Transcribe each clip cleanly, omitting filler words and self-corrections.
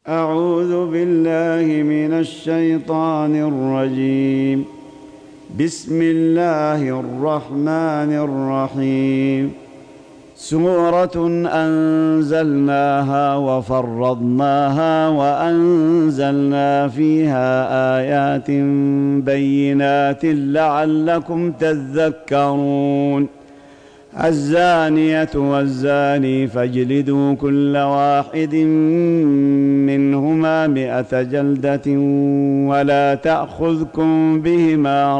أعوذ بالله من الشيطان الرجيم. بسم الله الرحمن الرحيم. سورة أنزلناها وفرضناها وأنزلنا فيها آيات بينات لعلكم تذكرون. الزانية والزاني فاجلدوا كل واحد منهما 100 جلدة ولا تأخذكم بهما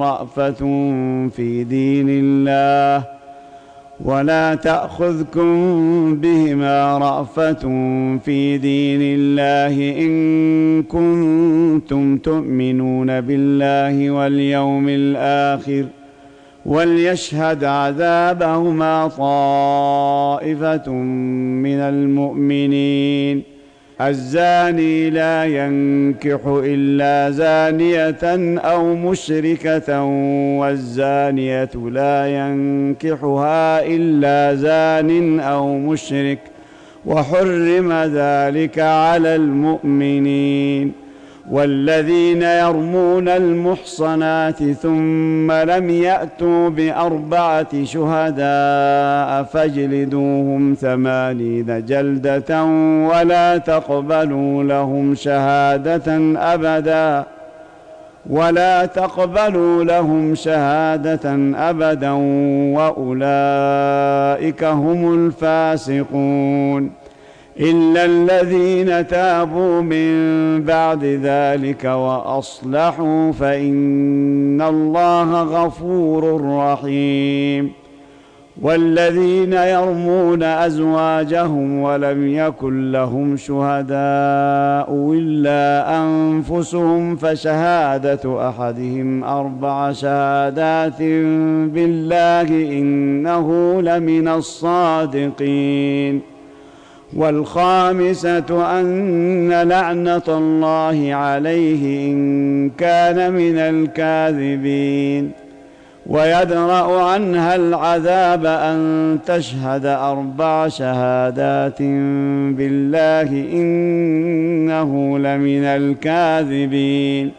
رأفة في دين الله إن كنتم تؤمنون بالله واليوم الآخر، وليشهد عذابهما طائفة من المؤمنين. الزاني لا ينكح إلا زانية أو مشركة، والزانية لا ينكحها إلا زان أو مشرك، وحرم ذلك على المؤمنين. والذين يرمون المحصنات ثم لم يأتوا ب4 شهداء فاجلدوهم 80 جلدة ولا تقبلوا لهم شهادة أبدا وأولئك هم الفاسقون، إلا الذين تابوا من بعد ذلك وأصلحوا فإن الله غفور رحيم. والذين يرمون أزواجهم ولم يكن لهم شهداء إلا أنفسهم فشهادة أحدهم 4 شهادات بالله إنه لمن الصادقين. والخامسة أن لعنة الله عليه إن كان من الكاذبين. ويدرأ عنها العذاب أن تشهد 4 شهادات بالله إنه لمن الكاذبين.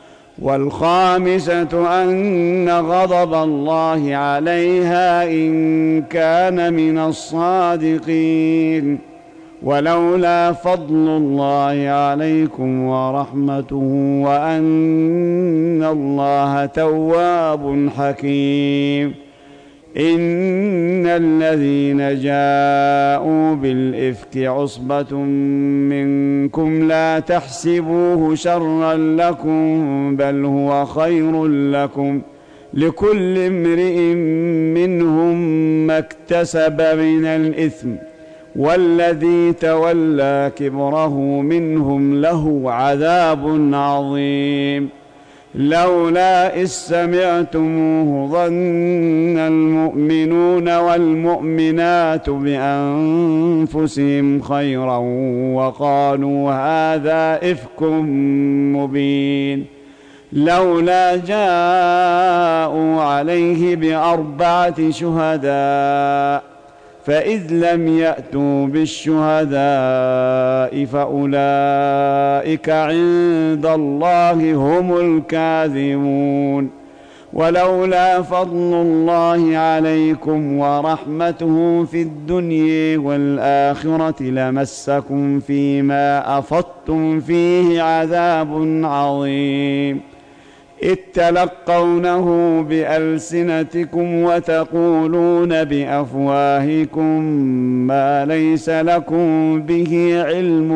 والخامسة أن غضب الله عليها إن كان من الصادقين. ولولا فضل الله عليكم ورحمته وأن الله تواب حكيم. إن الذين جاءوا بالإفك عصبة منكم لا تحسبوه شرا لكم بل هو خير لكم، لكل امرئ منهم ما اكتسب من الإثم، والذي تولى كبره منهم له عذاب عظيم. لولا إذ سمعتموه ظن المؤمنون والمؤمنات بأنفسهم خيرا وقالوا هذا إفك مبين. لولا جاءوا عليه ب4 شهداء فإذ لم يأتوا بالشهداء فأولئك عند الله هم الكاذبون. ولولا فضل الله عليكم ورحمته في الدنيا والآخرة لمسكم فيما أفضتم فيه عذاب عظيم، إذ تلقونه بألسنتكم وتقولون بأفواهكم ما ليس لكم به علم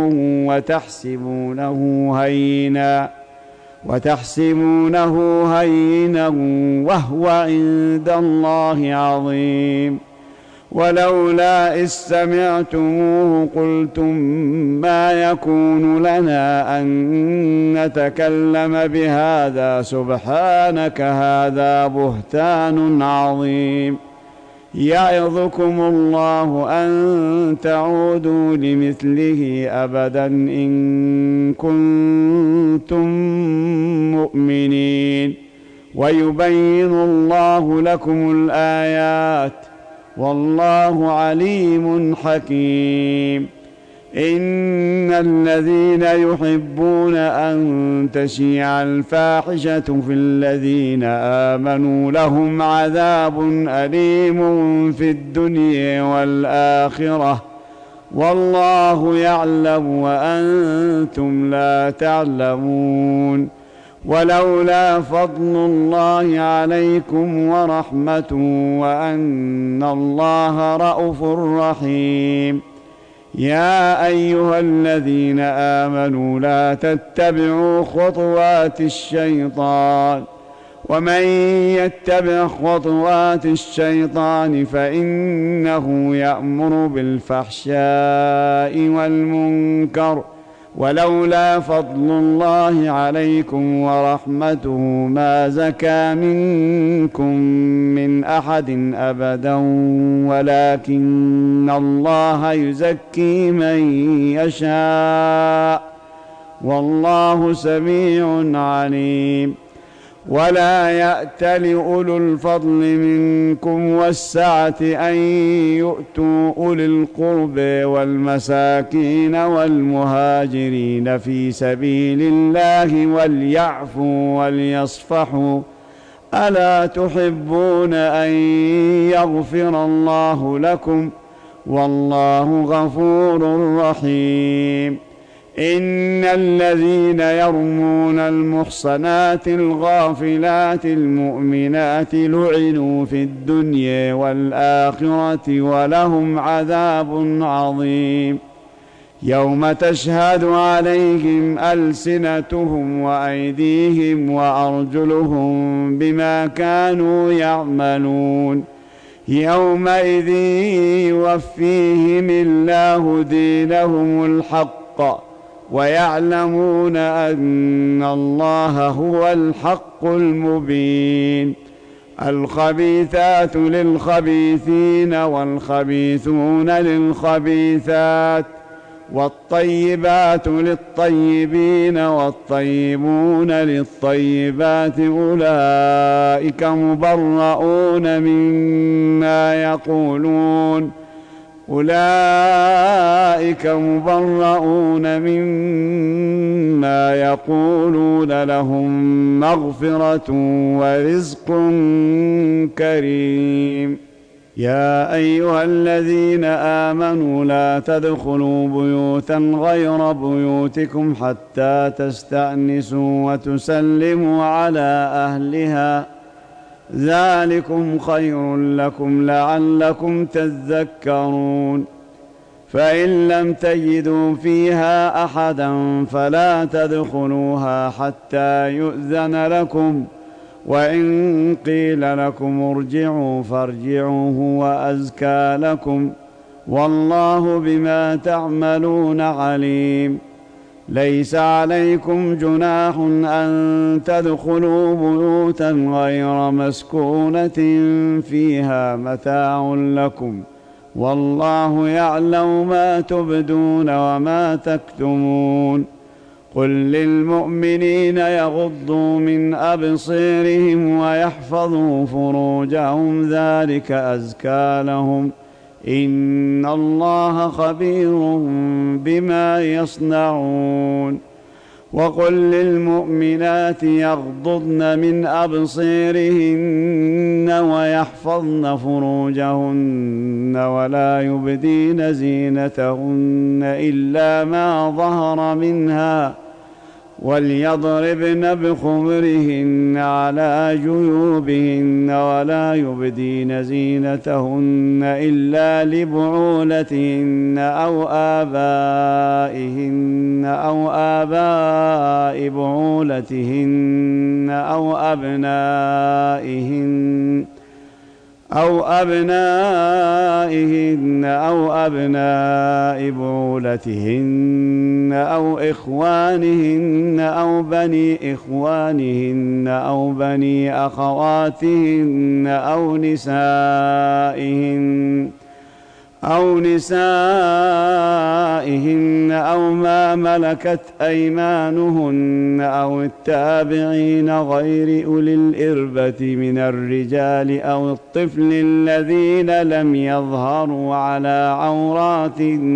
وتحسبونه هينا وهو عند الله عظيم. ولولا إذ سمعتموه قلتم ما يكون لنا أن نتكلم بهذا سبحانك هذا بهتان عظيم. يعظكم الله أن تعودوا لمثله أبدا إن كنتم مؤمنين، ويبين الله لكم الآيات والله عليم حكيم. إن الذين يحبون أن تشيع الفاحشة في الذين آمنوا لهم عذاب أليم في الدنيا والآخرة والله يعلم وأنتم لا تعلمون. ولولا فضل الله عليكم ورحمته وأن الله رءوف رحيم. يا أيها الذين آمنوا لا تتبعوا خطوات الشيطان ومن يتبع خطوات الشيطان فإنه يأمر بالفحشاء والمنكر ولولا فضل الله عليكم ورحمته ما زكى منكم من أحد أبدا ولكن الله يزكي من يشاء والله سميع عليم. ولا يأتل أولو الفضل منكم والسعة أن يؤتوا أولي القرب والمساكين والمهاجرين في سبيل الله وليعفوا وليصفحوا ألا تحبون أن يغفر الله لكم والله غفور رحيم. إن الذين يرمون المحصنات الغافلات المؤمنات لعنوا في الدنيا والآخرة ولهم عذاب عظيم. يوم تشهد عليهم ألسنتهم وأيديهم وأرجلهم بما كانوا يعملون يومئذ يوفيهم الله دينهم الحق ويعلمون أن الله هو الحق المبين. الخبيثات للخبيثين والخبيثون للخبيثات والطيبات للطيبين والطيبون للطيبات أولئك مبرؤون مما يقولون لهم مغفرة ورزق كريم. يا أيها الذين آمنوا لا تدخلوا بيوتا غير بيوتكم حتى تستأنسوا وتسلموا على أهلها ذلكم خير لكم لعلكم تذكرون. فإن لم تجدوا فيها أحدا فلا تدخلوها حتى يؤذن لكم وإن قيل لكم ارجعوا فارجعوا هو أزكى لكم والله بما تعملون عليم. ليس عليكم جناح أن تدخلوا بيوتا غير مسكونة فيها متاع لكم والله يعلم ما تبدون وما تكتمون. قل للمؤمنين يغضوا من أبصيرهم ويحفظوا فروجهم ذلك أزكى لهم إن الله خبير بما يصنعون. وقل للمؤمنات يغضضن من أبصيرهن ويحفظن فروجهن ولا يبدين زينتهن إلا ما ظهر منها وليضربن بخمرهن على جيوبهن ولا يبدين زينتهن إلا لبعولتهن أو آباء بعولتهن أو أبنائهن أو بعولتهن أو إخوانهن أو بني إخوانهن أو بني أخواتهن أو نسائهن أو ما ملكت أيمانهن أو التابعين غير أولي الإربة من الرجال أو الطفل الذين لم يظهروا على عورات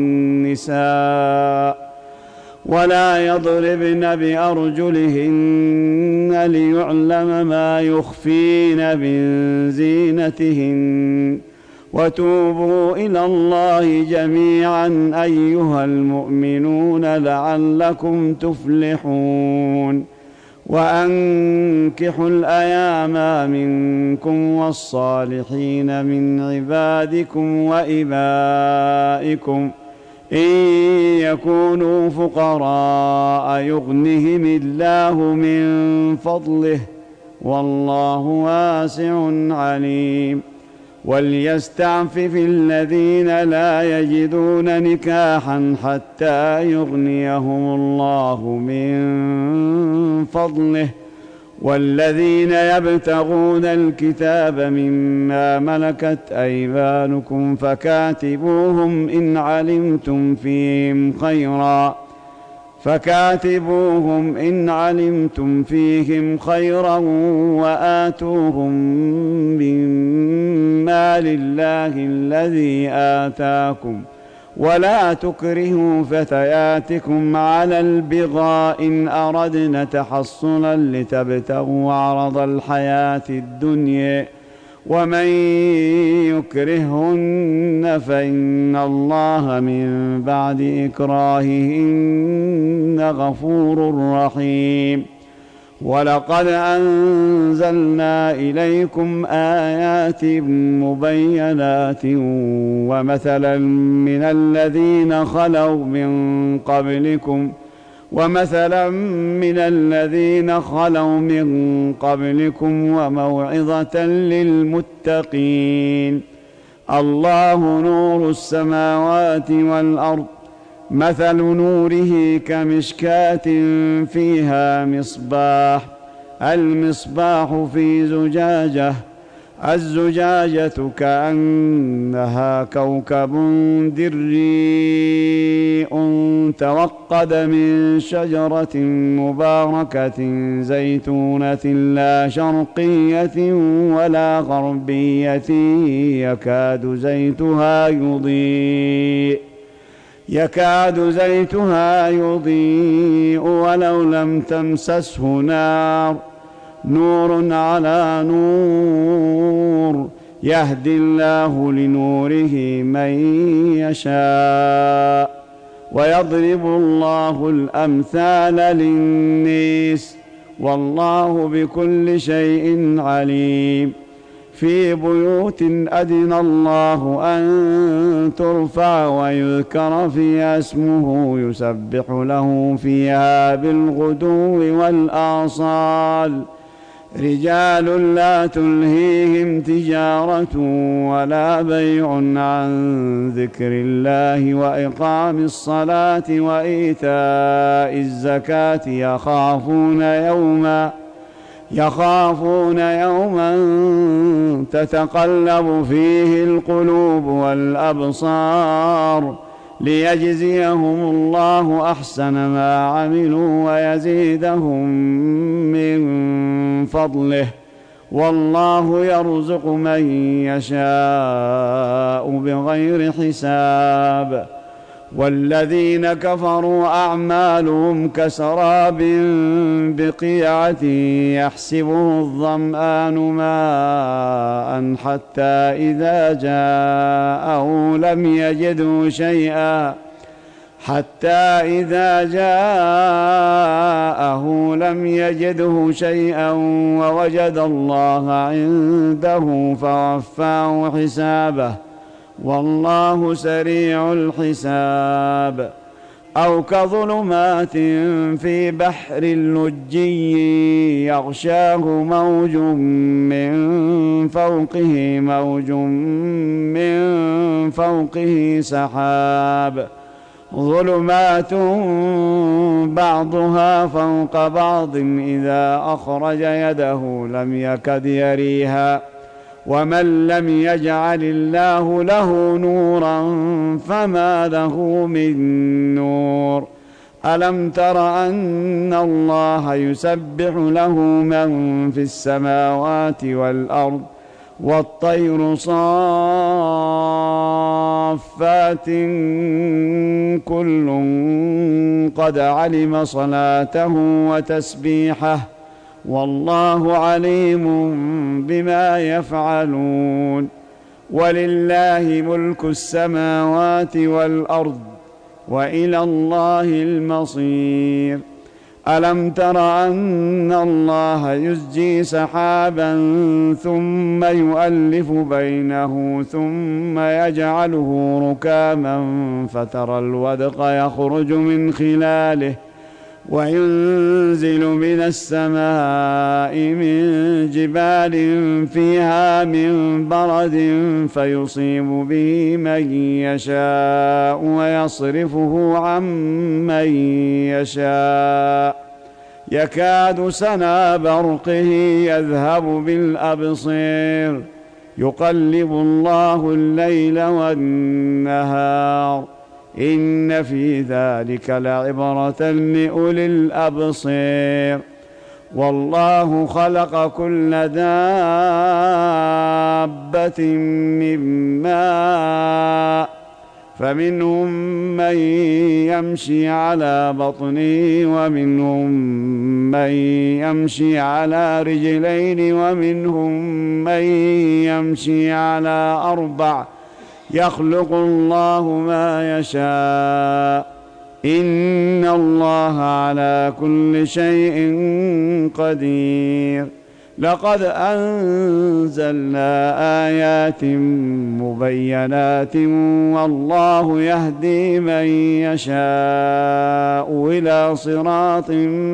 النساء ولا يضربن بأرجلهن ليعلم ما يخفين من زينتهن وتوبوا إلى الله جميعا أيها المؤمنون لعلكم تفلحون وأنكحوا الأيام منكم والصالحين من عبادكم وإمائكم إن يكونوا فقراء يغنهم الله من فضله والله واسع عليم وليستعفف الذين لا يجدون نكاحا حتى يغنيهم الله من فضله والذين يبتغون الكتاب مما ملكت أيمانكم فكاتبوهم إن علمتم فيهم خيرا وآتوهم مما لله الذي آتاكم ولا تكرهوا فتياتكم على البغاء إن أردنا تحصنا لتبتغوا عرض الحياة الدنيا ومن يكرهن فإن الله من بعد إكراههن غفور رحيم ولقد أنزلنا إليكم آيات مبينات ومثلا من الذين خلوا من قبلكم وموعظة للمتقين الله نور السماوات والأرض مثل نوره كمشكاة فيها المصباح في زجاجة الزجاجة كأنها كوكب دري توقد من شجرة مباركة زيتونة لا شرقية ولا غربية يكاد زيتها يضيء ولو لم تمسسه نور على نور يهدي الله لنوره من يشاء ويضرب الله الأمثال للناس والله بكل شيء عليم في بيوت أذن الله أن ترفع ويذكر فيها اسمه يسبح له فيها بالغدو والآصال رجال لا تلهيهم تجارة ولا بيع عن ذكر الله وإقام الصلاة وإيتاء الزكاة يخافون يوما تتقلب فيه القلوب والأبصار ليجزيهم الله أحسن ما عملوا ويزيدهم من فضله والله يرزق من يشاء بغير حساب والذين كفروا أعمالهم كسراب بقيعة يحسبه الظمآن ماء حتى إذا جاءه لم يجده شيئا ووجد الله عنده فوفاه حسابه والله سريع الحساب أو كظلمات في بحر لجي يغشاه موج من فوقه سحاب ظلمات بعضها فوق بعض إذا أخرج يده لم يكد يريها ومن لم يجعل الله له نورا فما له من نور ألم تر أن الله يسبح له من في السماوات والأرض والطير صافات كل قد علم صلاته وتسبيحه والله عليم بما يفعلون ولله ملك السماوات والأرض وإلى الله المصير ألم تر أن الله يزجي سحابا ثم يؤلف بينه ثم يجعله ركاما فترى الودق يخرج من خلاله وينزل من السماء من جبال فيها من برد فيصيب به من يشاء ويصرفه عن من يشاء يكاد سنا برقه يذهب بالأبصير يقلب الله الليل والنهار إن في ذلك لعبرة لأولي الأبصير والله خلق كل دابة من ماء فمنهم من يمشي على بطنه ومنهم من يمشي على رجلين ومنهم من يمشي على أربع يخلق الله ما يشاء إن الله على كل شيء قدير لقد أنزلنا آيات مبينات والله يهدي من يشاء إلى صراط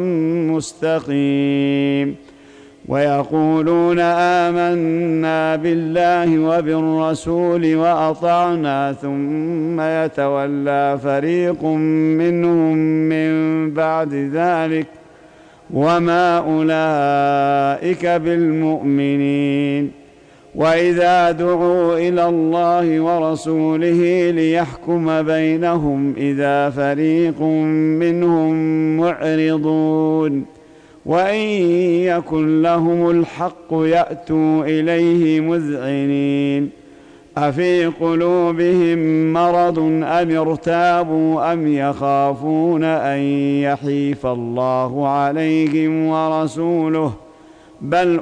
مستقيم ويقولون آمنا بالله وبالرسول وأطعنا ثم يتولى فريق منهم من بعد ذلك وما أولئك بالمؤمنين وإذا دعوا إلى الله ورسوله ليحكم بينهم إذا فريق منهم معرضون وإن يكن لهم الحق يأتوا إليه مذعنين أفي قلوبهم مرض أم ارتابوا أم يخافون أن يحيف الله عليهم ورسوله بل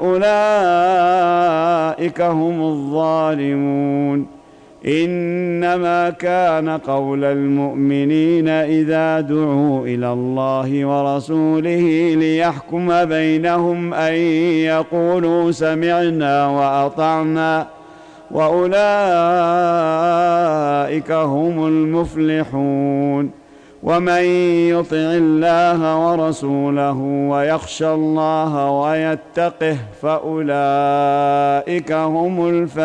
أولئك هم الظالمون إنما كان قول المؤمنين إذا دعوا إلى الله ورسوله ليحكم بينهم أن يقولوا سمعنا وأطعنا وأولئك هم المفلحون ومن يطع الله ورسوله ويخشى الله ويتقه فأولئك هم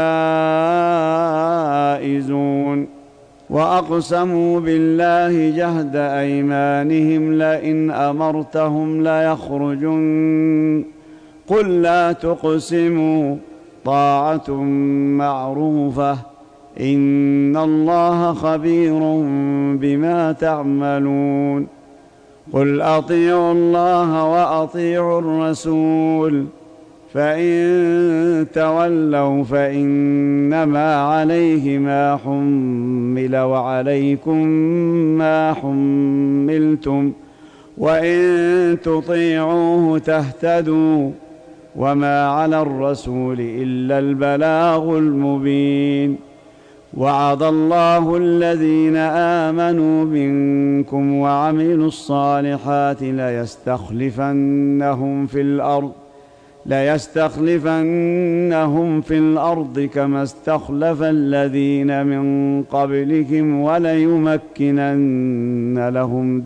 الفائزون وأقسموا بالله جهد أيمانهم لئن أمرتهم ليخرجن قل لا تقسموا طاعة معروفة إن الله خبير بما تعملون قل أطيعوا الله وأطيعوا الرسول فإن تولوا فإنما عليه ما حمل وعليكم ما حملتم وإن تطيعوه تهتدوا وما على الرسول إلا البلاغ المبين وعد الله الذين آمنوا منكم وعملوا الصالحات ليستخلفنهم في الأرض كما استخلف الذين من قبلهم وليمكنن لهم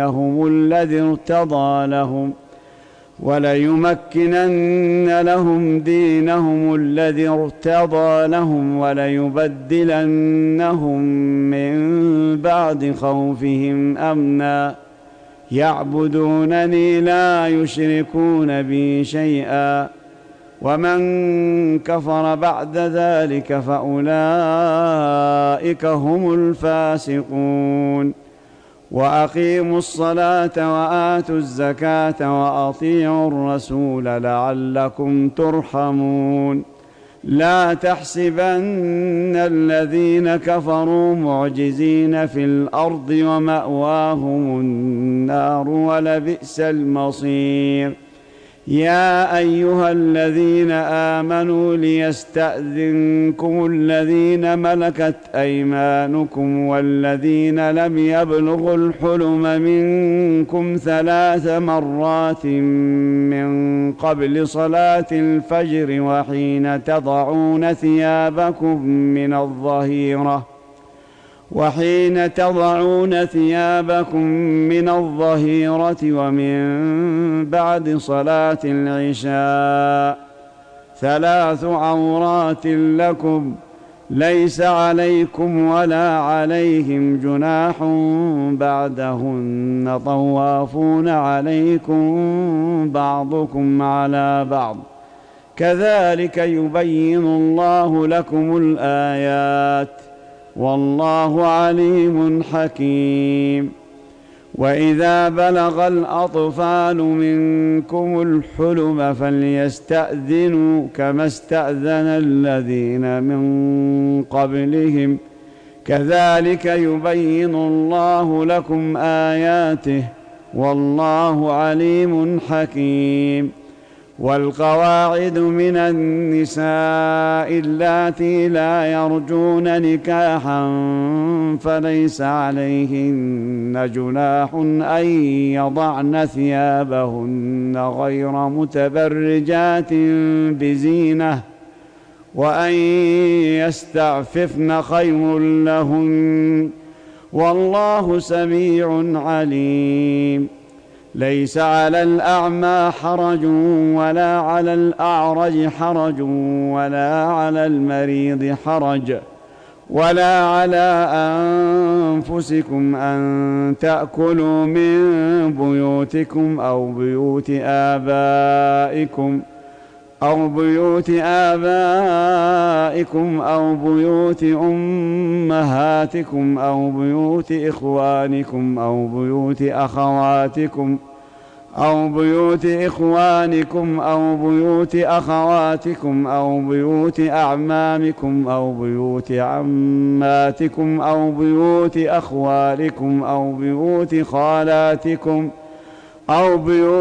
دينهم الذي ارتضى لهم وليبدلنهم من بعد خوفهم أمنا يعبدونني لا يشركون بي شيئا ومن كفر بعد ذلك فأولئك هم الفاسقون وأقيموا الصلاة وآتوا الزكاة وأطيعوا الرسول لعلكم ترحمون لا تحسبن الذين كفروا معجزين في الأرض ومأواهم النار ولبئس المصير يا أيها الذين آمنوا ليستأذنكم الذين ملكت أيمانكم والذين لم يبلغوا الحلم منكم 3 مرات من قبل صلاة الفجر وحين تضعون ثيابكم من الظهيرة ومن بعد صلاة العشاء 3 عورات لكم ليس عليكم ولا عليهم جناح بعدهن طوافون عليكم بعضكم على بعض كذلك يبين الله لكم الآيات والله عليم حكيم وإذا بلغ الأطفال منكم الحلم فليستأذنوا كما استأذن الذين من قبلهم كذلك يبين الله لكم آياته والله عليم حكيم والقواعد من النساء اللاتي لا يرجون نكاحا فليس عليهن جناح أن يضعن ثيابهن غير متبرجات بزينة وأن يستعففن خير لهن والله سميع عليم ليس على الأعمى حرج ولا على الأعرج حرج ولا على المريض حرج ولا على أنفسكم أن تأكلوا من بيوتكم أو بيوت آبائكم أو بيوت أمهاتكم أو بيوت إخوانكم أو بيوت أخواتكم أو بيوت أخواتكم أو بيوت أعمامكم أو بيوت عماتكم أو بيوت أخوالكم أو بيوت خالاتكم أو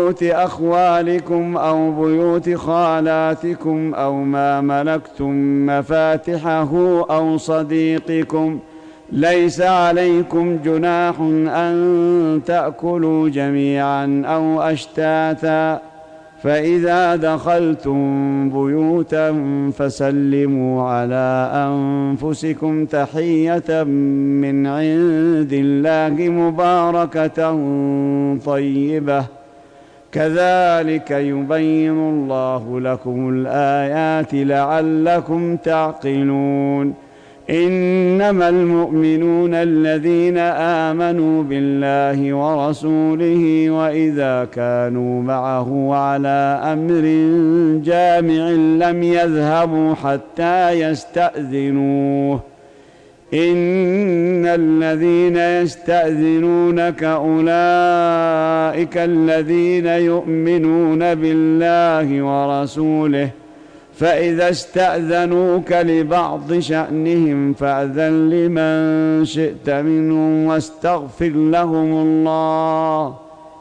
بيوت خالاتكم أو ما ملكتم مفاتحه أو صديقكم ليس عليكم جناح أن تأكلوا جميعا أو أشتاتا فإذا دخلتم بيوتا فسلموا على أنفسكم تحية من عند الله مباركة طيبة كذلك يبين الله لكم الآيات لعلكم تعقلون إنما المؤمنون الذين آمنوا بالله ورسوله وإذا كانوا معه على أمر جامع لم يذهبوا حتى يستأذنوه إن الذين يستأذنونك أولئك الذين يؤمنون بالله ورسوله فإذا استأذنوك لبعض شأنهم فأذن لمن شئت منهم واستغفر لهم الله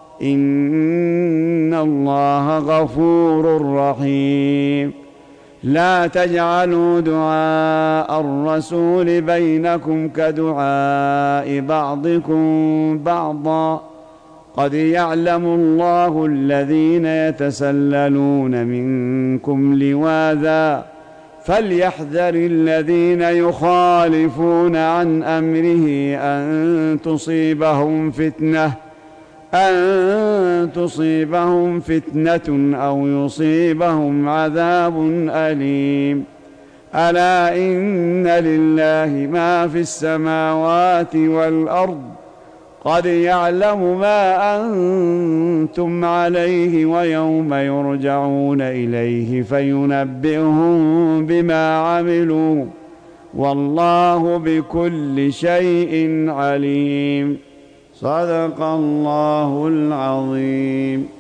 إن الله غفور رحيم لا تجعلوا دعاء الرسول بينكم كدعاء بعضكم بعضا قد يعلم الله الذين يتسللون منكم لواذا فليحذر الذين يخالفون عن أمره أن تصيبهم فتنة أو يصيبهم عذاب أليم ألا إن لله ما في السماوات والأرض قد يعلم ما أنتم عليه ويوم يرجعون إليه فينبئهم بما عملوا والله بكل شيء عليم. صدق الله العظيم.